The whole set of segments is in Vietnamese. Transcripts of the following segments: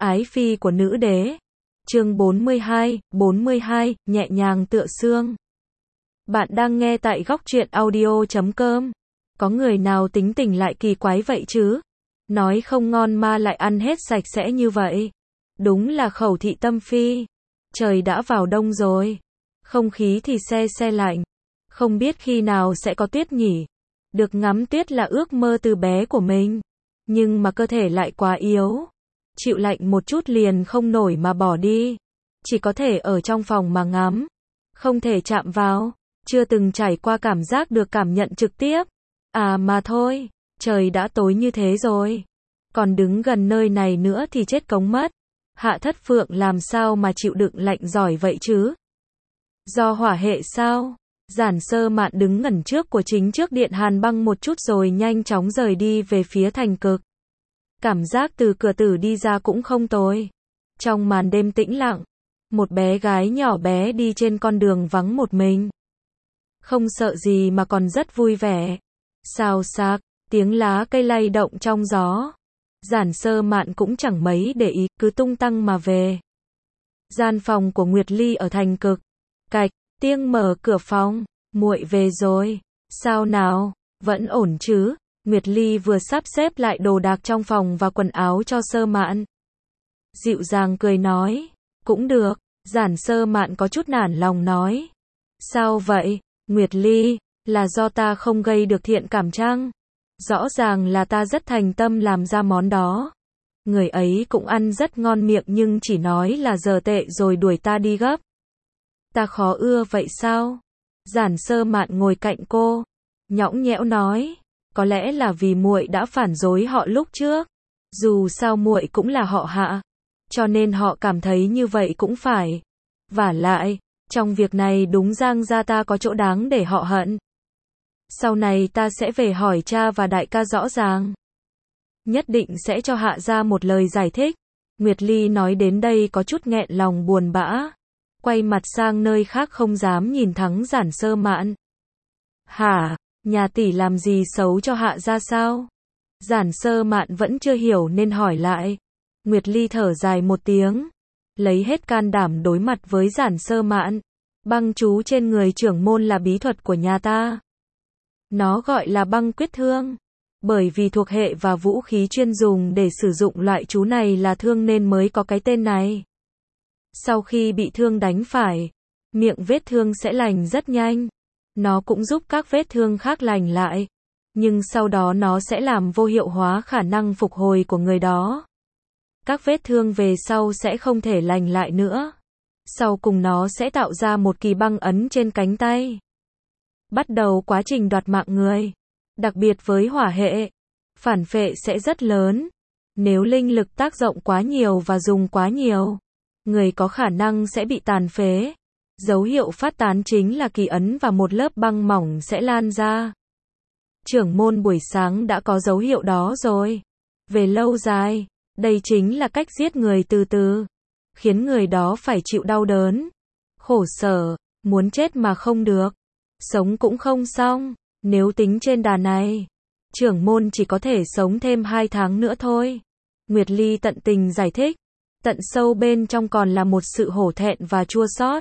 Ái phi của nữ đế. Chương 42, nhẹ nhàng tựa xương. Bạn đang nghe tại góc truyện audio.com. Có người nào tính tình lại kỳ quái vậy chứ? Nói không ngon mà lại ăn hết sạch sẽ như vậy. Đúng là khẩu thị tâm phi. Trời đã vào đông rồi. Không khí thì se lạnh. Không biết khi nào sẽ có tuyết nhỉ? Được ngắm tuyết là ước mơ từ bé của mình. Nhưng mà cơ thể lại quá yếu. Chịu lạnh một chút liền không nổi mà bỏ đi. Chỉ có thể ở trong phòng mà ngắm. Không thể chạm vào. Chưa từng trải qua cảm giác được cảm nhận trực tiếp. À mà thôi, trời đã tối như thế rồi. Còn đứng gần nơi này nữa thì chết cống mất. Hạ Thất Phượng làm sao mà chịu đựng lạnh giỏi vậy chứ? Do hỏa hệ sao? Giản Sơ Mạn đứng ngẩn trước của chính trước điện hàn băng một chút rồi nhanh chóng rời đi về phía thành cực. Cảm giác từ cửa tử đi ra cũng không tồi. Trong màn đêm tĩnh lặng, một bé gái nhỏ bé đi trên con đường vắng một mình. Không sợ gì mà còn rất vui vẻ. Xào xạc, tiếng lá cây lay động trong gió. Giản Sơ Mạn cũng chẳng mấy để ý, cứ tung tăng mà về. Gian phòng của Nguyệt Ly ở thành cực. Cạch, tiếng mở cửa phòng. Muội về rồi. Sao nào, vẫn ổn chứ? Nguyệt Ly vừa sắp xếp lại đồ đạc trong phòng và quần áo cho Sơ Mạn. Dịu dàng cười nói. Cũng được. Giản Sơ Mạn có chút nản lòng nói. Sao vậy, Nguyệt Ly? Là do ta không gây được thiện cảm chăng? Rõ ràng là ta rất thành tâm làm ra món đó. Người ấy cũng ăn rất ngon miệng nhưng chỉ nói là giờ tệ rồi đuổi ta đi gấp. Ta khó ưa vậy sao? Giản Sơ Mạn ngồi cạnh cô, nhõng nhẽo nói, có lẽ là vì muội đã phản đối họ lúc trước. Dù sao muội cũng là họ Hạ, cho nên họ cảm thấy như vậy cũng phải. Vả lại, trong việc này đúng Giang gia ta có chỗ đáng để họ hận. Sau này ta sẽ về hỏi cha và đại ca rõ ràng. Nhất định sẽ cho Hạ gia một lời giải thích. Nguyệt Ly nói đến đây có chút nghẹn lòng buồn bã. Quay mặt sang nơi khác không dám nhìn thẳng Giản Sơ Mạn. Hả, nhà tỷ làm gì xấu cho Hạ gia sao? Giản Sơ Mạn vẫn chưa hiểu nên hỏi lại. Nguyệt Ly thở dài một tiếng. Lấy hết can đảm đối mặt với Giản Sơ Mạn. Băng chú trên người trưởng môn là bí thuật của nhà ta. Nó gọi là băng quyết thương. Bởi vì thuộc hệ và vũ khí chuyên dùng để sử dụng loại chú này là thương nên mới có cái tên này. Sau khi bị thương đánh phải, miệng vết thương sẽ lành rất nhanh. Nó cũng giúp các vết thương khác lành lại. Nhưng sau đó nó sẽ làm vô hiệu hóa khả năng phục hồi của người đó. Các vết thương về sau sẽ không thể lành lại nữa. Sau cùng nó sẽ tạo ra một kỳ băng ấn trên cánh tay. Bắt đầu quá trình đoạt mạng người. Đặc biệt với hỏa hệ, phản phệ sẽ rất lớn. Nếu linh lực tác động quá nhiều và dùng quá nhiều, người có khả năng sẽ bị tàn phế. Dấu hiệu phát tán chính là kỳ ấn và một lớp băng mỏng sẽ lan ra. Trưởng môn buổi sáng đã có dấu hiệu đó rồi. Về lâu dài, đây chính là cách giết người từ từ, khiến người đó phải chịu đau đớn, khổ sở, muốn chết mà không được, sống cũng không xong. Nếu tính trên đà này, trưởng môn chỉ có thể sống thêm 2 tháng nữa thôi. Nguyệt Ly tận tình giải thích. Tận sâu bên trong còn là một sự hổ thẹn và chua xót.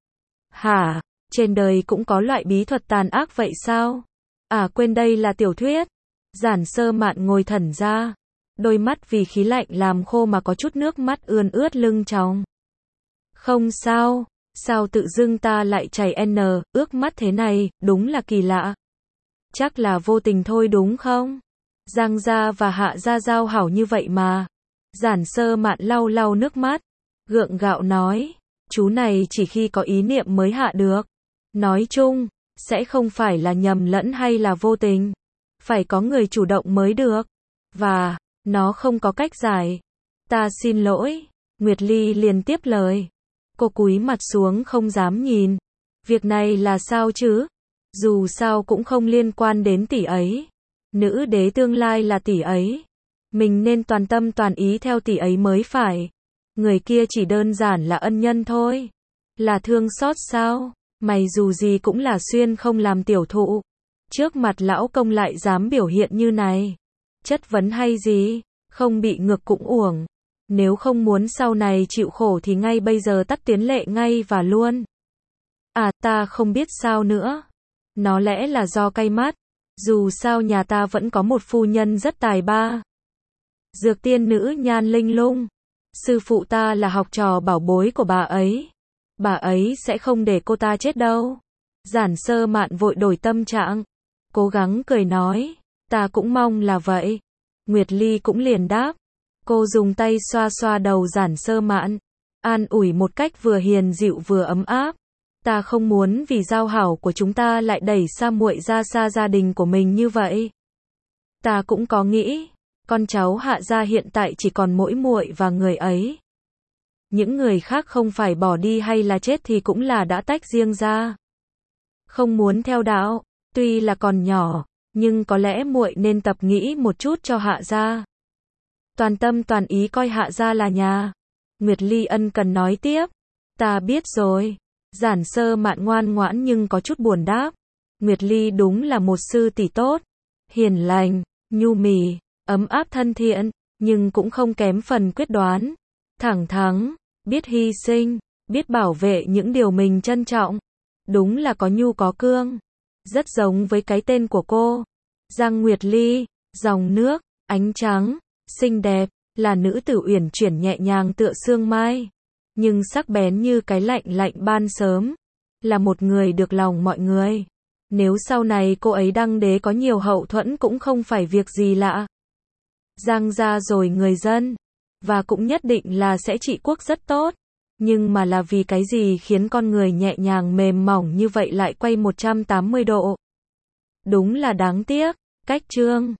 Hả, trên đời cũng có loại bí thuật tàn ác vậy sao? À quên, đây là tiểu thuyết. Giản Sơ Mạn ngồi thẫn ra. Đôi mắt vì khí lạnh làm khô mà có chút nước mắt ươn ướt lưng tròng. Không sao, sao tự dưng ta lại chảy ướt mắt thế này, đúng là kỳ lạ. Chắc là vô tình thôi đúng không? Giang gia và Hạ gia giao hảo như vậy mà. Giản Sơ Mạn lau lau nước mắt, gượng gạo nói, chú này chỉ khi có ý niệm mới hạ được. Nói chung, sẽ không phải là nhầm lẫn hay là vô tình. Phải có người chủ động mới được. Và, nó không có cách giải. Ta xin lỗi. Nguyệt Ly liền tiếp lời. Cô cúi mặt xuống không dám nhìn. Việc này là sao chứ? Dù sao cũng không liên quan đến tỷ ấy. Nữ đế tương lai là tỷ ấy. Mình nên toàn tâm toàn ý theo tỷ ấy mới phải. Người kia chỉ đơn giản là ân nhân thôi. Là thương xót sao? Mày dù gì cũng là xuyên không làm tiểu thụ. Trước mặt lão công lại dám biểu hiện như này. Chất vấn hay gì? Không bị ngược cũng uổng. Nếu không muốn sau này chịu khổ thì ngay bây giờ tắt Tiến Lệ ngay và luôn. À, ta không biết sao nữa. Nó lẽ là do cay mắt. Dù sao nhà ta vẫn có một phu nhân rất tài ba. Dược tiên nữ Nhan Linh Lung. Sư phụ ta là học trò bảo bối của bà ấy. Bà ấy sẽ không để cô ta chết đâu. Giản Sơ Mạn vội đổi tâm trạng. Cố gắng cười nói. Ta cũng mong là vậy. Nguyệt Ly cũng liền đáp. Cô dùng tay xoa xoa đầu Giản Sơ Mạn. An ủi một cách vừa hiền dịu vừa ấm áp. Ta không muốn vì giao hảo của chúng ta lại đẩy xa muội ra xa gia đình của mình như vậy. Ta cũng có nghĩ. Con cháu Hạ gia hiện tại chỉ còn mỗi muội và người ấy. Những người khác không phải bỏ đi hay là chết thì cũng là đã tách riêng ra. Không muốn theo đạo, tuy là còn nhỏ, nhưng có lẽ muội nên tập nghĩ một chút cho Hạ gia. Toàn tâm toàn ý coi Hạ gia là nhà. Nguyệt Ly ân cần nói tiếp. Ta biết rồi. Giản Sơ Mạn ngoan ngoãn nhưng có chút buồn đáp. Nguyệt Ly đúng là một sư tỷ tốt. Hiền lành, nhu mì, ấm áp thân thiện, nhưng cũng không kém phần quyết đoán. Thẳng thắn, biết hy sinh, biết bảo vệ những điều mình trân trọng. Đúng là có nhu có cương. Rất giống với cái tên của cô. Giang Nguyệt Ly, dòng nước, ánh trắng, xinh đẹp, là nữ tử uyển chuyển nhẹ nhàng tựa sương mai. Nhưng sắc bén như cái lạnh lạnh ban sớm. Là một người được lòng mọi người. Nếu sau này cô ấy đăng đế có nhiều hậu thuẫn cũng không phải việc gì lạ. Giang gia rồi người dân. Và cũng nhất định là sẽ trị quốc rất tốt. Nhưng mà là vì cái gì khiến con người nhẹ nhàng mềm mỏng như vậy lại quay 180 độ. Đúng là đáng tiếc. Cách chương